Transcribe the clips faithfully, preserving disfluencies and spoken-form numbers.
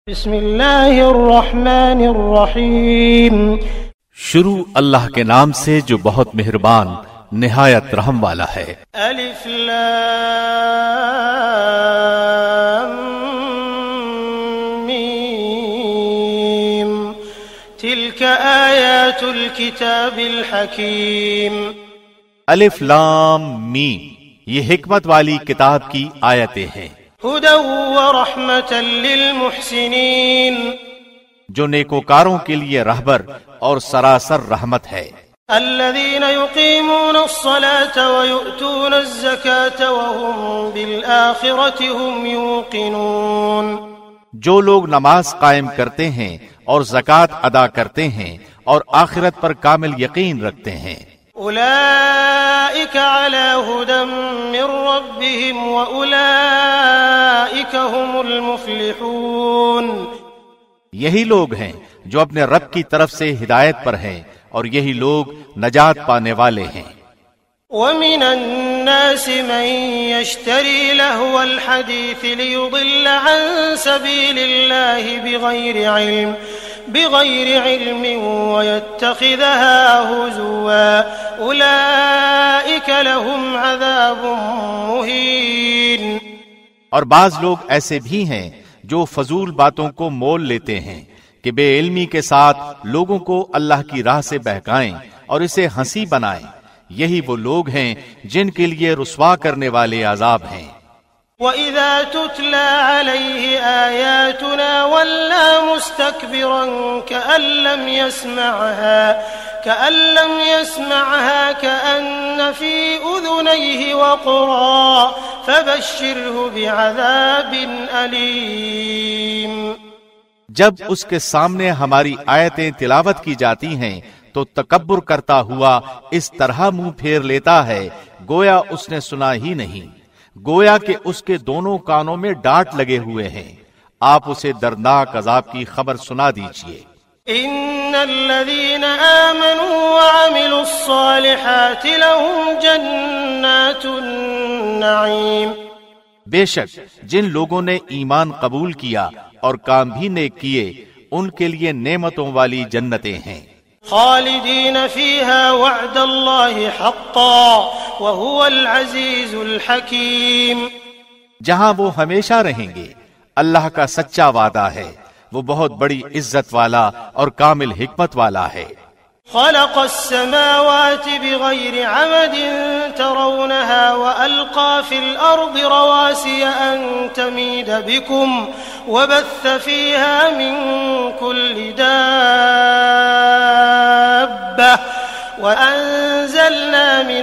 بسم اللہ الرحمن الرحیم، شروع اللہ کے نام سے جو بہت مہربان نہایت رحم والا ہے۔ الف لام میم، تلک آیات الکتاب الحکیم۔ الف لام میم، یہ حکمت والی کتاب کی آیتیں ہیں۔ ہدی ورحمۃ للمحسنین، جو نیکوکاروں کے لیے رہبر اور سراسر رحمت ہے۔ الذین یقیمون الصلاة ویؤتون الزکاة وهم بالآخرة هم یوقنون، جو لوگ نماز قائم کرتے ہیں اور زکوٰۃ ادا کرتے ہیں اور آخرت پر کامل یقین رکھتے ہیں۔ اولئک علی ھدی من ربہم واولئک ھم المفلحون، یہی لوگ ہیں جو اپنے رب کی طرف سے ہدایت پر ہیں اور یہی لوگ نجات پانے والے ہیں۔ ومن الناس من يشتري لهو الحديث ليضل عن سبيل الله بغير علم بغير علم ويتخذها هزوا أولئك لهم عذاب مهين۔ اور بعض لوگ ایسے بھی ہیں جو فضول باتوں کو مول لیتے ہیں کہ بے علمی کے ساتھ لوگوں کو اللہ کی راہ سے بہکائیں اور اسے ہنسی بنائیں، یہی وہ لوگ ہیں جن کے لیے رسوا کرنے والے عذاب ہیں۔ وَإِذَا تُتْلَى عَلَيْهِ آيَاتُنَا وَلَّى مُسْتَكْبِرًا كَأَن لَّمْ يَسْمَعْهَا كَأَن لَّمْ يَسْمَعْهَا كَأَنَّ فِي أُذُنَيْهِ وَقْرًا فَبَشِّرْهُ بِعَذَابٍ أَلِيمٍ۔ جب اس کے سامنے ہماری آیتیں تلاوت کی جاتی ہیں تو تکبر کرتا ہوا اس طرح منہ پھیر لیتا ہے گویا اس نے سنا ہی نہیں، گویا کہ اس کے دونوں کانوں میں ڈانٹ لگے ہوئے ہیں۔ آپ اسے دردناک عذاب کی خبر سنا دیجئے۔ ان الذين آمنوا وعملوا الصالحات لهم جنات النعیم، بے شک جن لوگوں نے ایمان قبول کیا اور کام بھی نیک کیے ان کے لیے نعمتوں والی جنتیں ہیں۔ خالدین فیہا وعد اللہ حقا وہو العزیز الحکیم، جہاں وہ ہمیشہ رہیں گے اللہ کا سچا وعدہ ہے، وہ بہت بڑی عزت والا اور کامل حکمت والا ہے۔ خلق السماوات بغير عمد ترونها وألقى في الأرض رواسي أن تميد بكم وبث فيها من كل دابة وأنزلنا من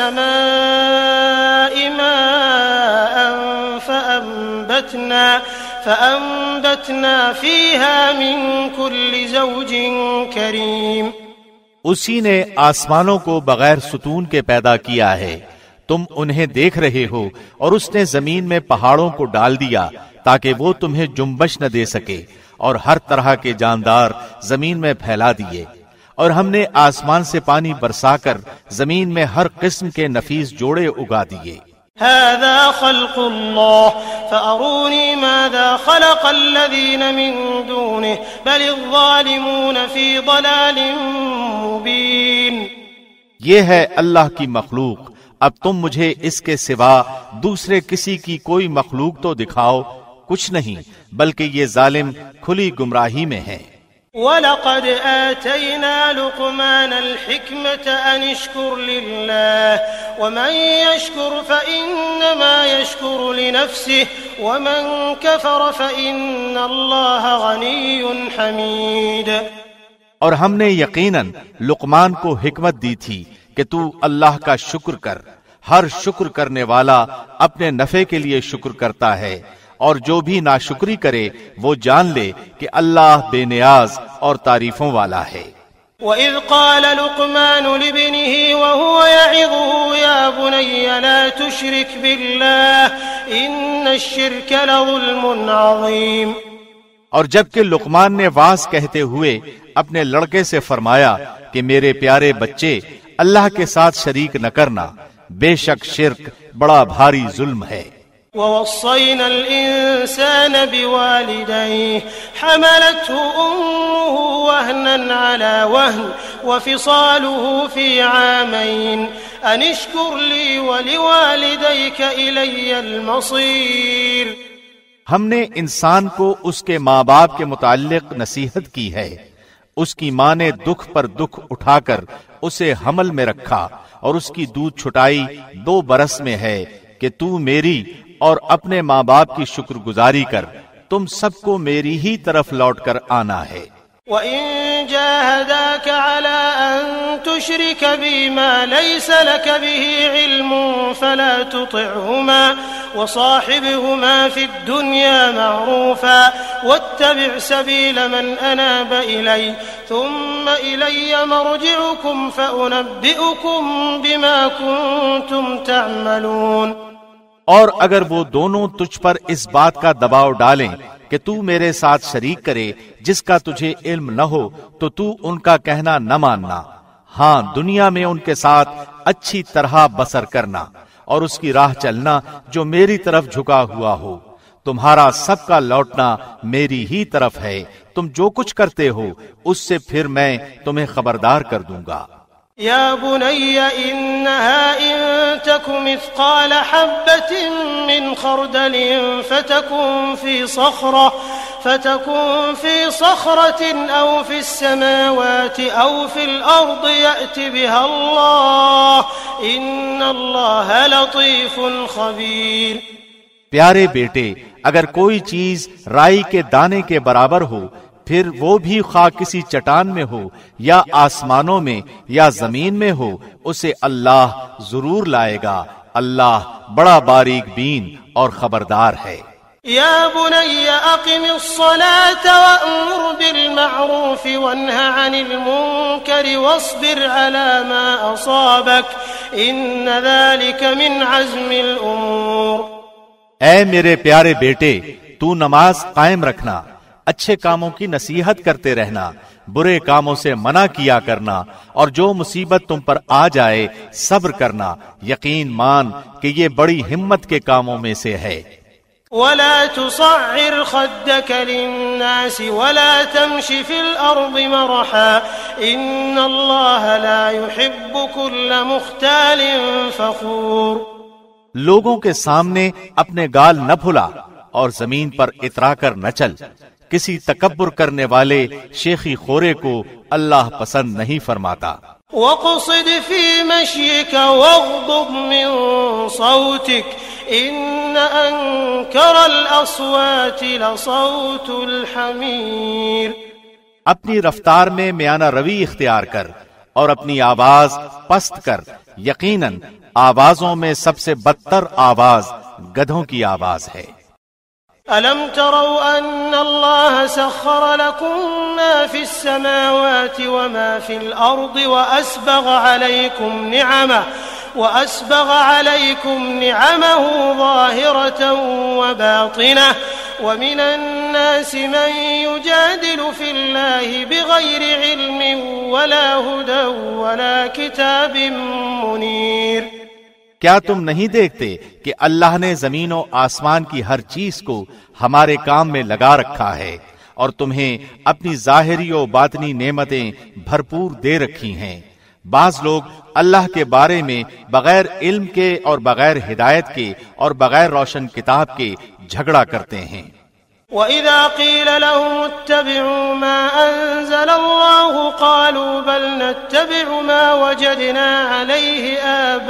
السماء ماء فأنبتنا فأنبتنا فيها من كل زوج كريم۔ اسی نے آسمانوں کو بغیر ستون کے پیدا کیا ہے، تم انہیں دیکھ رہے ہو، اور اس نے زمین میں پہاڑوں کو ڈال دیا تاکہ وہ تمہیں جنبش نہ دے سکے، اور ہر طرح کے جاندار زمین میں پھیلا دیے، اور ہم نے آسمان سے پانی برسا کر زمین میں ہر قسم کے نفیس جوڑے اگا دیے۔ هذا خلق الله فأروني ماذا خلق الذين من دونه بل الظالمون في ضلال مبين۔ یہ ہے اللہ کی مخلوق، اب تم مجھے اس کے سوا دوسرے کسی کی کوئی مخلوق تو دکھاؤ، کچھ نہیں بلکہ یہ ظالم کھلی گمراہی میں ہیں۔ وَلَقَدْ آتَيْنَا لُقْمَانَ الْحِكْمَةَ أَنِ اشْكُرْ لِلَّهِ وَمَنْ يَشْكُرْ فَإِنَّمَا يَشْكُرُ لِنَفْسِهِ وَمَنْ كَفَرَ فَإِنَّ اللَّهَ غَنِيٌّ حَمِيدٌ۔ اور ہم نے یقیناً لقمان کو حکمت دی تھی کہ تو اللہ کا شکر کر، ہر شکر کرنے والا اپنے نفع کے لیے شکر کرتا ہے، اور جو بھی ناشکری کرے وہ جان لے کہ اللہ بے نیاز اور تعریفوں والا ہے۔ وَإِذْ قَالَ لُقْمَانُ لِابْنِهِ وَهُوَ يَعِظُهُ يَا بُنَيَّ لَا تُشْرِكْ بِاللَّهِ إِنَّ الشِّرْكَ لَظُلْمٌ عَظِيمٌ۔ اور جبکہ لقمان نے واعظ کہتے ہوئے اپنے لڑکے سے فرمایا کہ میرے پیارے بچے اللہ کے ساتھ شریک نہ کرنا، بے شک شرک بڑا بھاری ظلم ہے۔ ووصينا الإنسان بوالديه حملته أمه وهنا على وهن وفصاله في عامين أن اشكر لي ولوالديك إلي المصير۔ ہم نے انسان کو اس کے ماں باپ کے متعلق نصیحت کی ہے۔ اس کی ماں نے دکھ پر دکھ اٹھا کر اسے حمل میں رکھا اور اس کی دودھ چھٹائی دو برس میں ہے کہ تو میری اور اپنے ماں باپ کی شکر گزاری کر، تم سب کو میری ہی طرف لوٹ کر آنا ہے۔ وَإِن جَاهَدَاكَ عَلَىٰ أَن تُشْرِكَ بِي مَا لَيْسَ لَكَ بِهِ عِلْمٌ فَلَا تُطِعْهُمَا وَصَاحِبْهُمَا فِي الدُّنْيَا مَعْرُوفًا وَاتَّبِعْ سَبِيلَ مَنْ أَنَابَ إِلَيَّ ثُمَّ إِلَيَّ مَرْجِعُكُمْ فَأُنَبِّئُكُمْ بِمَا كُنتُمْ تَعْمَلُونَ۔ اور اگر وہ دونوں تجھ پر اس بات کا دباؤ ڈالیں کہ تو میرے ساتھ شریک کرے جس کا تجھے علم نہ ہو تو تو ان کا کہنا نہ ماننا، ہاں دنیا میں ان کے ساتھ اچھی طرح بسر کرنا اور اس کی راہ چلنا جو میری طرف جھکا ہوا ہو۔ تمہارا سب کا لوٹنا میری ہی طرف ہے، تم جو کچھ کرتے ہو اس سے پھر میں تمہیں خبردار کر دوں گا۔ يا بني إنها إن تك مثقال حبة من خردل فتكن في صخرة فتكن في صخرة أو في السماوات أو في الأرض يأت بها الله إن الله لطيف خبير۔ پیارے بیٹے، اگر کوئی چیز رائی کے دانے کے برابر ہو، پھر وہ بھی خواہ کسی چٹان میں ہو یا آسمانوں میں یا زمین میں ہو، اسے اللہ ضرور لائے گا۔ اللہ بڑا باریک بین اور خبردار ہے۔ يا بني أقم الصلاة وأمر بالمعروف وانه عن المنكر واصبر على ما أصابك إن ذلك من عزم الأمور۔ اے میرے پیارے بیٹے، تو نماز قائم رکھنا، اچھے کاموں کی نصیحت کرتے رہنا، برے کاموں سے منع کیا کرنا، اور جو مصیبت تم پر آ جائے صبر کرنا، یقین مان کہ یہ بڑی ہمت کے کاموں میں سے ہے۔ ولا تصعر خدك للناس ولا تمش في الأرض مرحا إن الله لا يحب كل مختال فخور۔ لوگوں کے سامنے اپنے گال نہ پھلا اور زمین پر اترا کر نہ چل، کسی تکبر کرنے والے شیخی خورے کو اللہ پسند نہیں فرماتا۔ وَقْصِدْ فِي مَشْيِكَ وَاغْضُضْ مِنْ صَوْتِكَ إِنَّ أَنْكَرَ الْأَصْوَاتِ لَصَوْتُ الْحَمِيرِ۔ اپنی رفتار میں میانہ روی اختیار کر اور اپنی آواز پست کر، یقیناً آوازوں میں سب سے بدتر آواز گدھوں کی آواز ہے۔ أَلَمْ تَرَوْا أَنَّ اللَّهَ سَخَّرَ لَكُم مَّا فِي السَّمَاوَاتِ وَمَا فِي الْأَرْضِ وَأَسْبَغَ عَلَيْكُمْ نِعَمَهُ وَأَسْبَغَ عَلَيْكُمْ نِعَمَهُ ظَاهِرَةً وَبَاطِنَةً وَمِنَ النَّاسِ مَن يُجَادِلُ فِي اللَّهِ بِغَيْرِ عِلْمٍ وَلَا هُدًى وَلَا كِتَابٍ مُنِيرٍ۔ کیا تم نہیں دیکھتے کہ اللہ نے زمین و آسمان کی ہر چیز کو ہمارے کام میں لگا رکھا ہے اور تمہیں اپنی ظاہری و باطنی نعمتیں بھرپور دے رکھی ہیں۔ بعض لوگ اللہ کے بارے میں بغیر علم کے اور بغیر ہدایت کے اور بغیر روشن کتاب کے جھگڑا کرتے ہیں۔ وَإِذَا قِيلَ لَهُمُ اتَّبِعُوا مَا أَنزَلَ اللَّهُ قَالُوا بَلْ نَتَّبِعُ مَا وَجَدْنَا عَلَيْهِ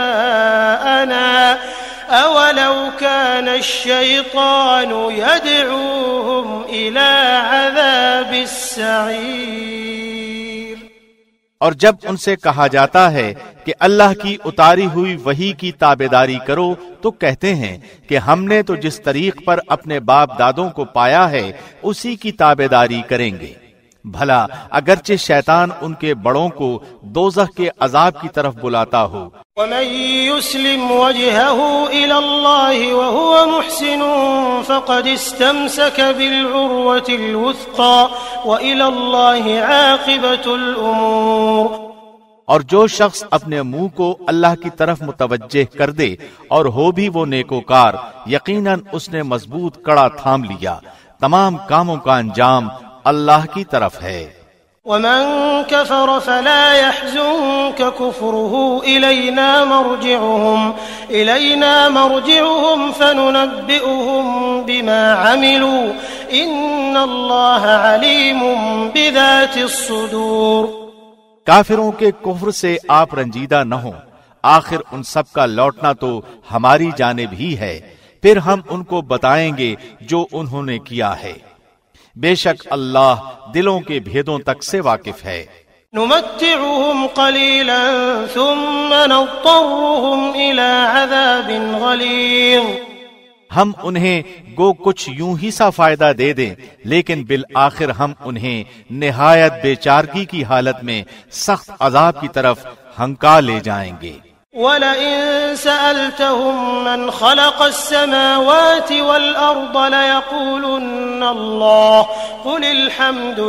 آبَاءَنَا أَوَلَوْ كَانَ الشَّيْطَانُ يَدْعُوهُمْ إِلَى عَذَابِ السَّعِيرِ۔ اور جب ان سے کہا جاتا ہے کہ اللہ کی اتاری ہوئی وحی کی تابعداری کرو تو کہتے ہیں کہ ہم نے تو جس طریق پر اپنے باپ دادوں کو پایا ہے اسی کی تابعداری کریں گے۔ بھلا اگرچہ شیطان ان کے بڑوں کو دوزخ کے عذاب کی طرف بلاتا ہو۔ وَمَن يُسْلِمْ وَجْهَهُ إِلَى اللَّهِ وَهُوَ مُحْسِنٌ فَقَدِ اسْتَمْسَكَ بِالْعُرْوَةِ الْوُثْقَى وَإِلَى اللَّهِ عَاقِبَةُ الْأُمُورِ۔ اور جو شخص اپنے منہ کو اللہ کی طرف متوجہ کر دے اور ہو بھی وہ نیکوکار، یقیناً اس نے مضبوط کڑا تھام لیا، تمام کاموں کا انجام اللہ کی طرف ہے۔ ومن كفر فلا يحزنك كفره إلينا مرجعهم إلينا مرجعهم فننبئهم بما عملوا إن الله عليم بذات الصدور۔ کافروں کے کفر سے آپ رنجیدہ نہ ہوں، آخر ان سب کا لوٹنا تو ہماری جانب ہی ہے، پھر ہم ان کو بتائیں گے جو انہوں نے کیا ہے، بے شک اللہ دلوں کے بھیدوں تک سے واقف ہے۔ نمتعهم قليلا ثم نضطرهم إلى عذاب غليظ۔ ہم انہیں گو کچھ یوں ہی سا فائدہ دے دیں، لیکن بالآخر ہم انہیں نہایت بے چارگی کی حالت میں سخت عذاب کی طرف ہنکا لے جائیں گے۔ وَلَئِن سَأَلْتَهُم مَّنْ خَلَقَ السَّمَاوَاتِ وَالْأَرْضَ لَيَقُولُنَّ اللَّهُ قُلِ الْحَمْدُ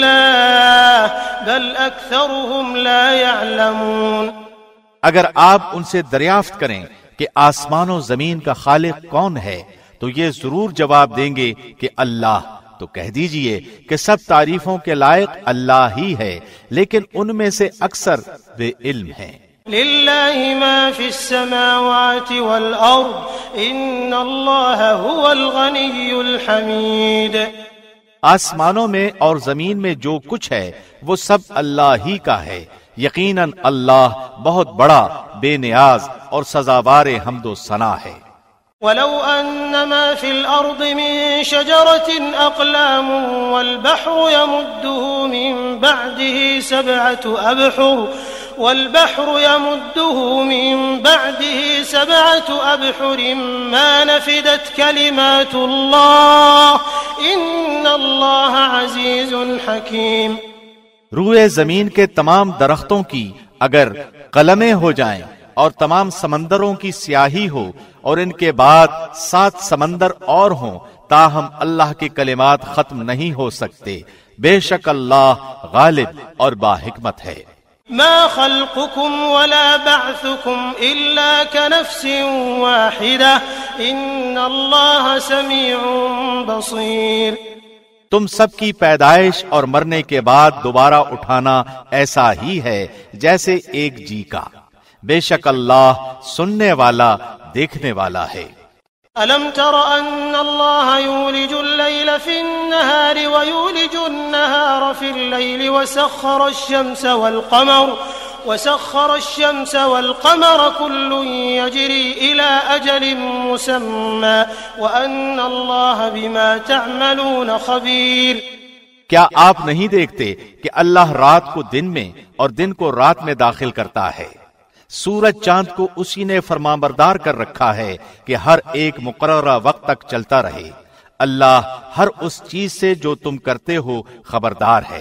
لِلَّهِ بَلْ أَكْثَرُهُمْ لَا يَعْلَمُونَ۔ اگر آپ ان سے دریافت کریں کہ آسمان و زمین کا خالق کون ہے تو یہ ضرور جواب دیں گے کہ اللہ، تو کہہ دیجئے کہ سب تعریفوں کے لائق اللہ ہی ہے، لیکن ان میں سے اکثر بے علم ہیں۔ للہ ما فی السماوات والارض ان اللہ هو الغنی الحمید۔ آسمانوں میں اور زمین میں جو کچھ ہے وہ سب اللہ ہی کا ہے، یقیناً اللہ بہت بڑا، بے نیاز اور سزاوار حمد و ثنا ہے۔ ولو ان ما في الارض من شجرة اقلام والبحر يمده من بعده سبعة ابحر والبحر يمده من بعده سبعة ابحر ما نفدت كلمات الله ان الله عزيز حكيم۔ روئے زمین کے تمام درختوں کی اگر قلمیں ہو جائیں اور تمام سمندروں کی سیاہی ہو اور ان کے بعد سات سمندر اور ہوں، تاہم اللہ کے کلمات ختم نہیں ہو سکتے، بے شک اللہ غالب اور باحکمت ہے۔ ما خلقكم ولا بعثكم إلا كنفس واحدة إن الله سميع بصير۔ تم سب کی پیدائش اور مرنے کے بعد دوبارہ اٹھانا ایسا ہی ہے جیسے ایک جی کا، بے شک اللہ سننے والا، دیکھنے والا ہے۔ ألم تر أن الله يولج الليل في النهار ويولج النهار في الليل وسخر الشمس والقمر وسخر الشمس والقمر كل يجري إلى أجل مسمى وأن الله بما تعملون خبير۔ کیا آپ نہیں دیکھتے کہ اللہ رات کو دن میں اور دن کو رات میں داخل کرتا ہے، سورج چاند کو اسی نے فرمانبردار کر رکھا ہے کہ ہر ایک مقررہ وقت تک چلتا رہے، اللہ ہر اس چیز سے جو تم کرتے ہو خبردار ہے۔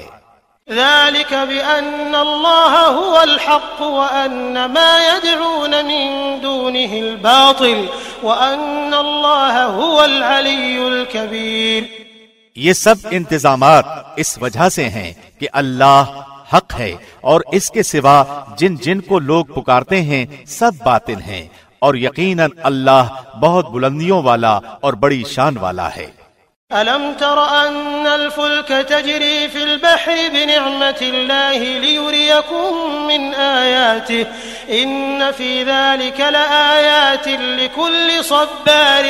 ذلك بأن الله هو الحق وأن ما يدعون من دونه الباطل وأن الله هو العلي الكبير۔ یہ سب انتظامات اس وجہ سے ہیں کہ اللہ حق ہے اور اس کے سوا جن جن کو لوگ پکارتے ہیں سب باطل ہیں، اور یقیناً اللہ بہت بلندیوں والا اور بڑی شان والا ہے۔ ألم تر أن الفلك تجري في البحر بنعمة الله ليريكم من آياته إن في ذلك لآيات لكل صبار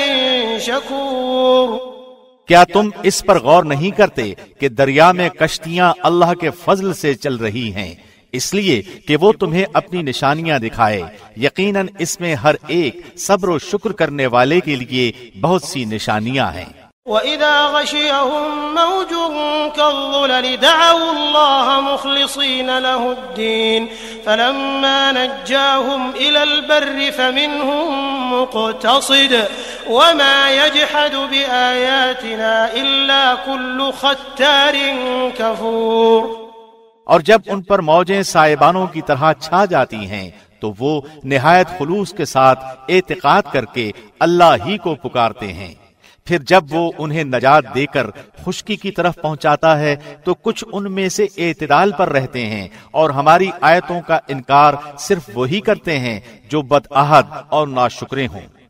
شكور۔ کیا تم اس پر غور نہیں کرتے کہ دریا میں کشتیاں اللہ کے فضل سے چل رہی ہیں، اس لیے کہ وہ تمہیں اپنی نشانیاں دکھائے، یقیناً اس میں ہر ایک صبر و شکر کرنے والے کے لیے بہت سی نشانیاں ہیں۔ وَإِذَا غَشِيَهُم مَّوْجٌ كَالظُّلَلِ دَعَوُا اللَّهَ مُخْلِصِينَ لَهُ الدِّينَ فَلَمَّا نَجَّاهُمْ إِلَى الْبَرِّ فَمِنْهُم مُّقْتَصِدٌ وَمَا يَجْحَدُ بِآيَاتِنَا إِلَّا كُلُّ خَتَّارٍ كَفُورٍ۔ اور جب ان پر موجیں سائبانوں کی طرح چھا جاتی ہیں تو وہ نہایت خلوص کے ساتھ اعتقاد کر کے اللہ ہی کو پکارتے ہیں، پھر جب وہ انہیں نجات دے کر خشکی کی طرف پہنچاتا ہے تو کچھ ان میں سے اعتدال پر رہتے ہیں، اور ہماری آیتوں کا انکار صرف وہی کرتے ہیں جو بدعہد اور ناشکرے ہوں۔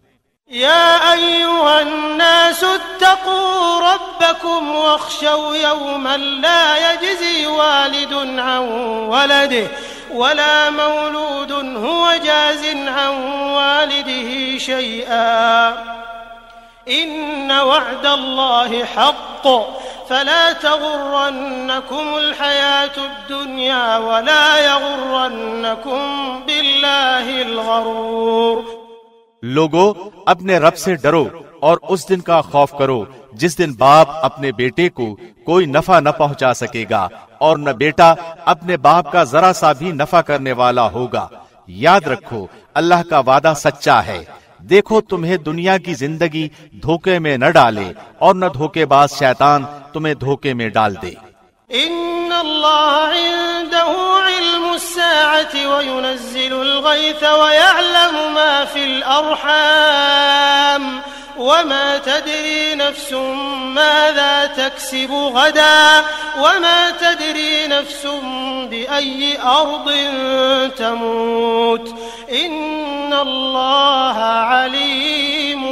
يا أيها الناس اتقوا ربكم واخشوا يوما لا يجزي والد عن ولده ولا مولود هو جاز عن والده شيئا إن وعد الله حق فلا تغرنكم الحياة الدنيا ولا يغرنكم بالله الغرور۔ لوگو اپنے رب سے ڈرو اور اس دن کا خوف کرو جس دن باپ اپنے بیٹے کو کوئی نفع نہ پہنچا سکے گا اور نہ بیٹا اپنے باپ کا ذرا سا بھی نفع کرنے والا ہوگا۔ یاد رکھو اللہ کا وعدہ سچا ہے۔ دیکھو تمہیں دنیا کی زندگی دھوکے میں نہ ڈالے اور نہ دھوکے باز شیطان تمہیں دھوکے میں ڈال دے۔ ان اللہ عنده علم الساعة وينزل الغيث ويعلم ما في الأرحام وما تدري نفس ماذا تكسب غدا وما تدري نفس بأي أرض تموت إن الله عليم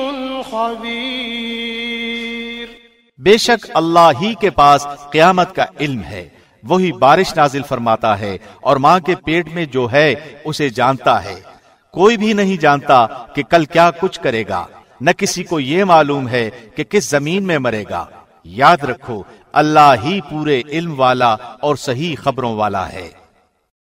خبير۔ بے شک اللہ ہی کے پاس قیامت کا علم ہے، وہی بارش نازل فرماتا ہے اور ماں کے پیٹ میں جو ہے اسے جانتا ہے۔ کوئی بھی نہیں جانتا کہ کل کیا کچھ کرے گا، نہ کسی کو یہ معلوم ہے کہ کس زمین میں مرے گا۔ یاد رکھو اللہ ہی پورے علم والا اور صحیح خبروں والا ہے۔